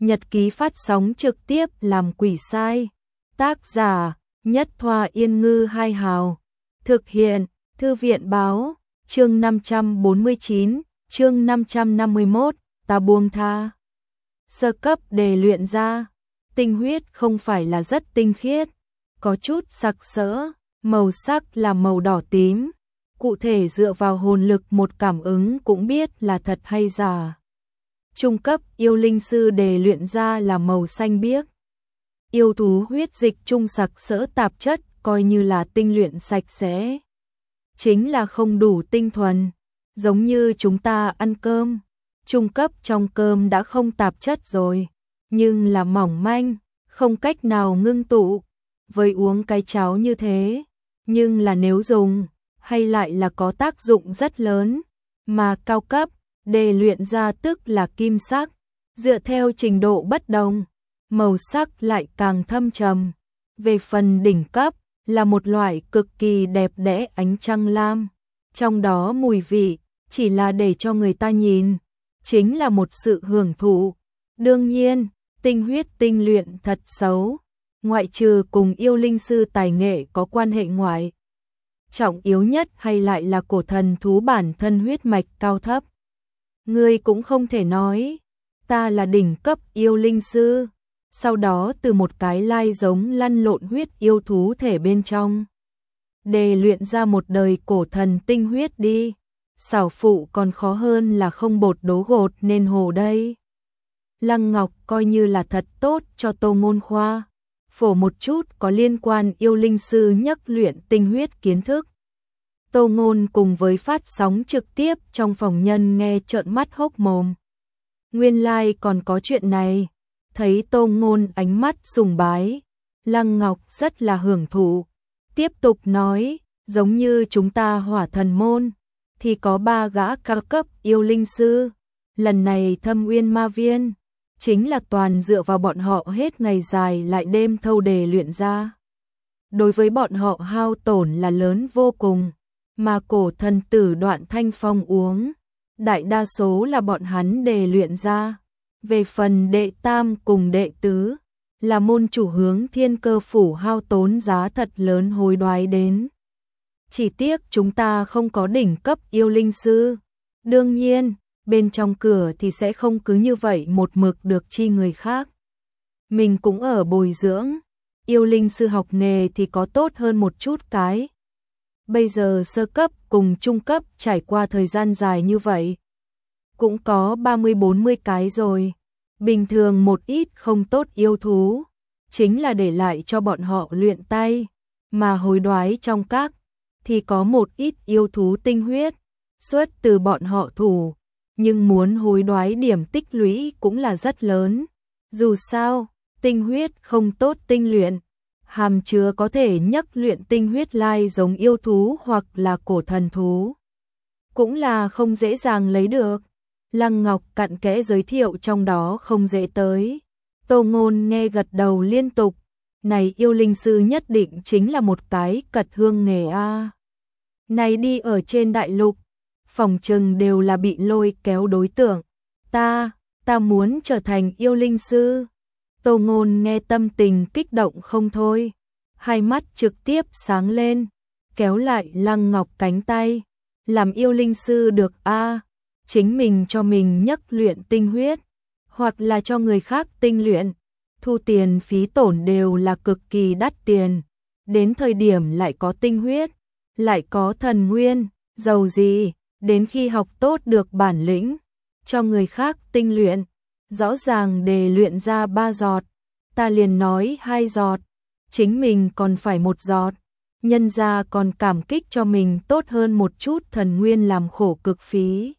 Nhật ký phát sóng trực tiếp làm quỷ sai. Tác giả Nhất Thoa Yên Ngư Hai Hào. Thực hiện Thư viện Báo. Chương 549, chương 551, ta buông tha. Sơ cấp đề luyện ra. Tinh huyết không phải là rất tinh khiết, có chút sặc sỡ, màu sắc là màu đỏ tím. Cụ thể dựa vào hồn lực một cảm ứng cũng biết là thật hay giả. Trung cấp yêu linh sư đề luyện ra là màu xanh biếc. Yêu thú huyết dịch trung sặc sỡ tạp chất coi như là tinh luyện sạch sẽ. Chính là không đủ tinh thuần, giống như chúng ta ăn cơm. Trung cấp trong cơm đã không tạp chất rồi, nhưng là mỏng manh, không cách nào ngưng tụ. Với uống cái cháo như thế, nhưng là nếu dùng, hay lại là có tác dụng rất lớn. Mà cao cấp, đề luyện ra tức là kim sắc, dựa theo trình độ bất đồng, màu sắc lại càng thâm trầm. Về phần đỉnh cấp, là một loại cực kỳ đẹp đẽ ánh trăng lam, trong đó mùi vị chỉ là để cho người ta nhìn, chính là một sự hưởng thụ. Đương nhiên, tinh huyết tinh luyện thật xấu, ngoại trừ cùng yêu linh sư tài nghệ có quan hệ ngoại. Trọng yếu nhất hay lại là cổ thần thú bản thân huyết mạch cao thấp. Ngươi cũng không thể nói, ta là đỉnh cấp yêu linh sư, sau đó từ một cái lai giống lăn lộn huyết yêu thú thể bên trong đề luyện ra một đời cổ thần tinh huyết đi. Xảo phụ còn khó hơn là không bột đố gột nên hồ đây. Lăng Ngọc coi như là thật tốt cho Tô Ngôn Khoa phổ một chút có liên quan yêu linh sư nhắc luyện tinh huyết kiến thức. Tô Ngôn cùng với phát sóng trực tiếp trong phòng nhân nghe trợn mắt hốc mồm. Nguyên lai còn có chuyện này. Thấy Tô Ngôn ánh mắt sùng bái, Lăng Ngọc rất là hưởng thụ. Tiếp tục nói, giống như chúng ta Hỏa Thần môn thì có 3 gã cao cấp yêu linh sư. Lần này Thâm Uyên Ma Viên chính là toàn dựa vào bọn họ hết ngày dài lại đêm thâu đề luyện ra. Đối với bọn họ hao tổn là lớn vô cùng, mà cổ thần tử Đoạn Thanh Phong uống, đại đa số là bọn hắn đề luyện ra. Về phần đệ tam cùng đệ tứ, là môn chủ hướng Thiên Cơ phủ hao tốn giá thật lớn hối đoái đến. Chỉ tiếc chúng ta không có đỉnh cấp yêu linh sư. Đương nhiên, bên trong cửa thì sẽ không cứ như vậy một mực được chi người khác. Mình cũng ở bồi dưỡng, yêu linh sư học nghề thì có tốt hơn một chút cái. Bây giờ sơ cấp cùng trung cấp trải qua thời gian dài như vậy, cũng có 30-40 cái rồi. Bình thường một ít không tốt yêu thú, chính là để lại cho bọn họ luyện tay, mà hối đoái trong các thì có một ít yêu thú tinh huyết xuất từ bọn họ thủ, nhưng muốn hối đoái điểm tích lũy cũng là rất lớn. Dù sao, tinh huyết không tốt tinh luyện, hàm chứa có thể nhắc luyện tinh huyết lai giống yêu thú hoặc là cổ thần thú, cũng là không dễ dàng lấy được. Lăng Ngọc cặn kẽ giới thiệu trong đó không dễ tới. Tô Ngôn nghe gật đầu liên tục. Này yêu linh sư nhất định chính là một cái cật hương nghề a. Này đi ở trên đại lục, phòng trừng đều là bị lôi kéo đối tượng. Ta muốn trở thành yêu linh sư. Tô Ngôn nghe tâm tình kích động không thôi. Hai mắt trực tiếp sáng lên, kéo lại Lăng Ngọc cánh tay. Làm yêu linh sư được a. Chính mình cho mình nhắc luyện tinh huyết, hoặc là cho người khác tinh luyện, thu tiền phí tổn đều là cực kỳ đắt tiền. Đến thời điểm lại có tinh huyết, lại có thần nguyên, giàu gì, đến khi học tốt được bản lĩnh, cho người khác tinh luyện. Rõ ràng đề luyện ra 3 giọt, ta liền nói 2 giọt, chính mình còn phải 1 giọt. Nhân ra còn cảm kích cho mình tốt hơn một chút thần nguyên làm khổ cực phí.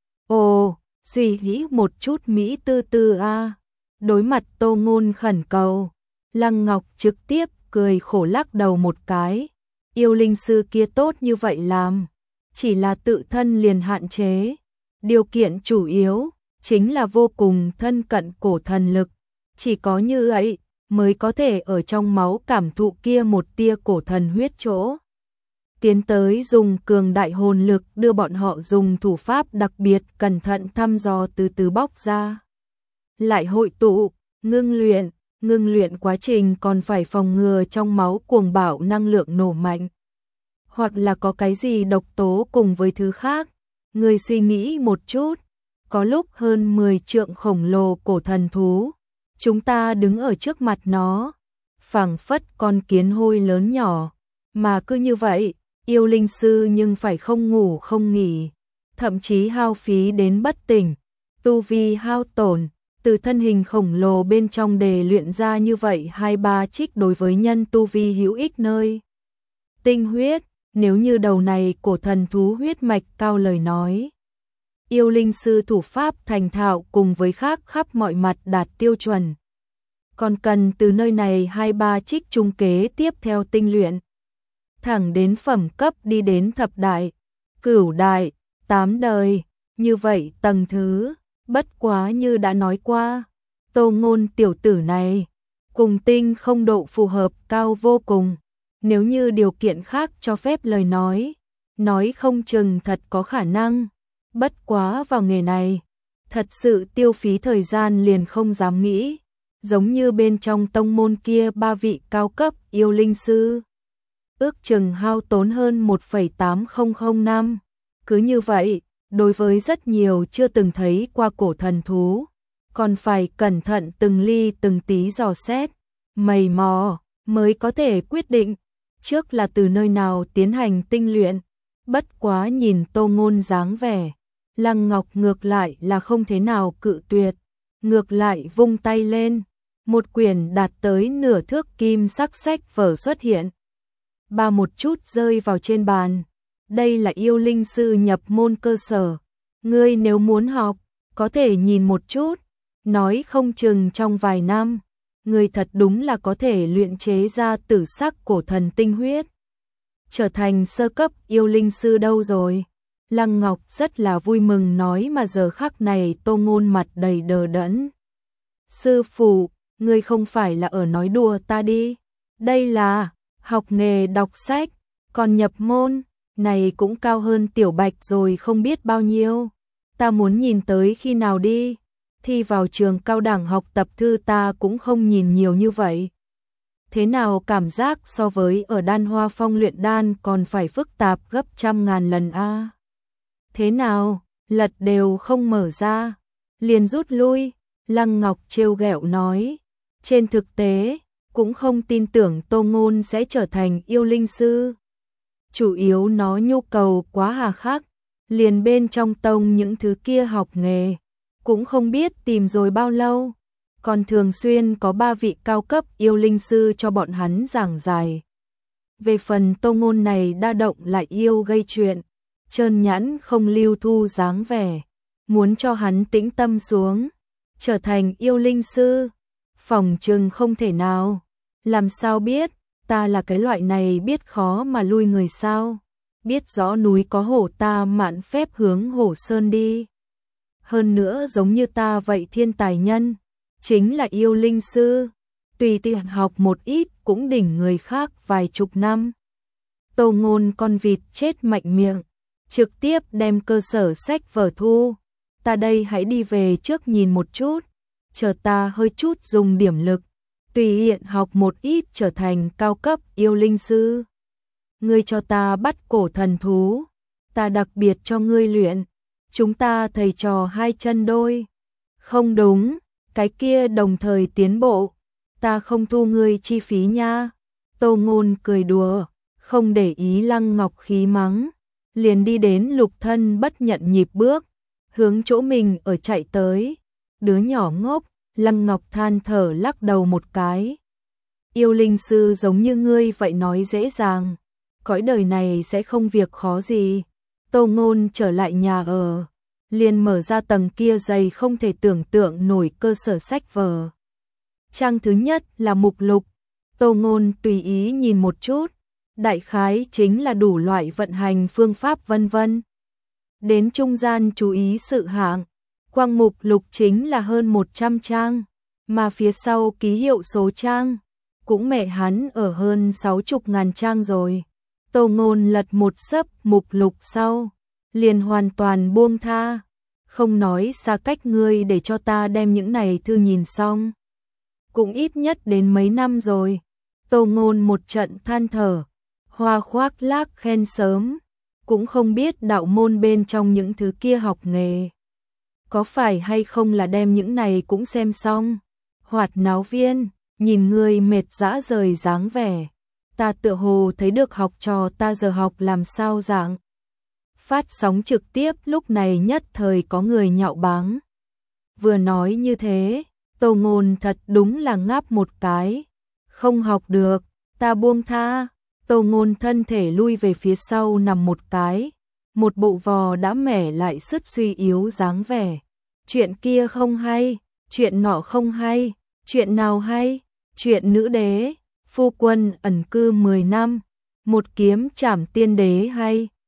Ồ, suy nghĩ một chút Mỹ tư tư a. Đối mặt Tô Ngôn khẩn cầu, Lăng Ngọc trực tiếp cười khổ lắc đầu một cái. Yêu linh sư kia tốt như vậy làm, chỉ là tự thân liền hạn chế. Điều kiện chủ yếu chính là vô cùng thân cận cổ thần lực, chỉ có như vậy mới có thể ở trong máu cảm thụ kia một tia cổ thần huyết chỗ. Tiến tới dùng cường đại hồn lực đưa bọn họ dùng thủ pháp đặc biệt cẩn thận thăm dò từ từ bóc ra. lại hội tụ, ngưng luyện quá trình còn phải phòng ngừa trong máu cuồng bạo năng lượng nổ mạnh. Hoặc là có cái gì độc tố cùng với thứ khác. Người suy nghĩ một chút, có lúc hơn 10 trượng khổng lồ cổ thần thú, chúng ta đứng ở trước mặt nó, phảng phất con kiến hôi lớn nhỏ, mà cứ như vậy, yêu linh sư nhưng phải không ngủ không nghỉ, thậm chí hao phí đến bất tỉnh, tu vi hao tổn, từ thân hình khổng lồ bên trong để luyện ra như vậy 2-3 trích đối với nhân tu vi hữu ích nơi. Tinh huyết, nếu như đầu này cổ thần thú huyết mạch cao lời nói. Yêu linh sư thủ pháp thành thạo cùng với khác khắp mọi mặt đạt tiêu chuẩn. Còn cần từ nơi này 2-3 trích trung kế tiếp theo tinh luyện. Thẳng đến phẩm cấp đi đến thập đại, cửu đại, 8 đời, như vậy tầng thứ, bất quá như đã nói qua, Tô Ngôn tiểu tử này, cùng tinh không độ phù hợp cao vô cùng, nếu như điều kiện khác cho phép lời nói không chừng thật có khả năng, bất quá vào nghề này, thật sự tiêu phí thời gian liền không dám nghĩ, giống như bên trong tông môn kia 3 vị cao cấp yêu linh sư. Ước chừng hao tốn hơn 1,8005 năm. Cứ như vậy, đối với rất nhiều chưa từng thấy qua cổ thần thú, còn phải cẩn thận từng ly từng tí dò xét, mày mò, mới có thể quyết định, trước là từ nơi nào tiến hành tinh luyện. Bất quá nhìn Tô Ngôn dáng vẻ, Lăng Ngọc ngược lại là không thế nào cự tuyệt, ngược lại vung tay lên, một quyển đạt tới nửa thước kim sắc sách vở xuất hiện. Ba một chút rơi vào trên bàn. Đây là yêu linh sư nhập môn cơ sở. Ngươi nếu muốn học, có thể nhìn một chút. Nói không chừng trong vài năm, ngươi thật đúng là có thể luyện chế ra tử sắc cổ thần tinh huyết. Trở thành sơ cấp yêu linh sư đâu rồi? Lăng Ngọc rất là vui mừng nói mà giờ khắc này Tô Ngôn mặt đầy đờ đẫn. Sư phụ, ngươi không phải là ở nói đùa ta đi. Đây là học nghề đọc sách, còn nhập môn, này cũng cao hơn Tiểu Bạch rồi không biết bao nhiêu. Ta muốn nhìn tới khi nào đi, thi vào trường cao đẳng học tập thư ta cũng không nhìn nhiều như vậy. Thế nào cảm giác so với ở Đan Hoa Phong luyện đan còn phải phức tạp gấp trăm ngàn lần a. Thế nào, lật đều không mở ra, liền rút lui, Lăng Ngọc trêu ghẹo nói. Trên thực tế, cũng không tin tưởng Tô Ngôn sẽ trở thành yêu linh sư. Chủ yếu nó nhu cầu quá hà khắc, liền bên trong tông những thứ kia học nghề, cũng không biết tìm rồi bao lâu, còn thường xuyên có 3 vị cao cấp yêu linh sư cho bọn hắn giảng giải. Về phần Tô Ngôn này đa động lại yêu gây chuyện, trơn nhẵn không lưu thu dáng vẻ, muốn cho hắn tĩnh tâm xuống, trở thành yêu linh sư, phỏng chừng không thể nào. Làm sao biết, ta là cái loại này biết khó mà lui người sao, biết rõ núi có hổ ta mạn phép hướng hổ sơn đi. Hơn nữa giống như ta vậy thiên tài nhân, chính là yêu linh sư, tùy tiện học một ít cũng đỉnh người khác vài chục năm. Tô Ngôn con vịt chết mạnh miệng, trực tiếp đem cơ sở sách vở thu, ta đây hãy đi về trước nhìn một chút, chờ ta hơi chút dùng điểm lực, tùy tiện học một ít trở thành cao cấp yêu linh sư. Ngươi cho ta bắt cổ thần thú, ta đặc biệt cho ngươi luyện, chúng ta thầy trò hai chân đôi. Không đúng, cái kia đồng thời tiến bộ, ta không thu ngươi chi phí nha. Tô Ngôn cười đùa, không để ý Lăng Ngọc khí mắng, liền đi đến Lục Thân bất nhận nhịp bước, hướng chỗ mình ở chạy tới. Đứa nhỏ ngốc, Lăng Ngọc than thở lắc đầu một cái. Yêu linh sư giống như ngươi vậy nói dễ dàng, cõi đời này sẽ không việc khó gì. Tô Ngôn trở lại nhà ở, liền mở ra tầng kia dày không thể tưởng tượng nổi cơ sở sách vở. Trang thứ nhất là mục lục, Tô Ngôn tùy ý nhìn một chút, đại khái chính là đủ loại vận hành phương pháp vân vân. Đến trung gian chú ý sự hạng, quang mục lục chính là hơn 100 trang, mà phía sau ký hiệu số trang, cũng mẹ hắn ở hơn 60.000 trang rồi. Tô Ngôn lật một xấp mục lục sau, liền hoàn toàn buông tha, không nói xa cách ngươi để cho ta đem những này thư nhìn xong. Cũng ít nhất đến mấy năm rồi. Tô Ngôn một trận than thở, Hoa khoác lác khen sớm, cũng không biết đạo môn bên trong những thứ kia học nghề. Có phải hay không là đem những này cũng xem xong. Hoạt náo viên, nhìn ngươi mệt dã rời dáng vẻ. Ta tựa hồ thấy được học trò ta giờ học làm sao dạng. Phát sóng trực tiếp lúc này nhất thời có người nhạo báng. Vừa nói như thế, Tô Ngôn thật đúng là ngáp một cái. Không học được, ta buông tha. Tô Ngôn thân thể lui về phía sau nằm một cái. Một bộ vò đã mẻ lại sứt suy yếu dáng vẻ. Chuyện kia không hay, chuyện nọ không hay, chuyện nào hay, chuyện nữ đế, phu quân ẩn cư 10 năm, một kiếm trảm tiên đế hay.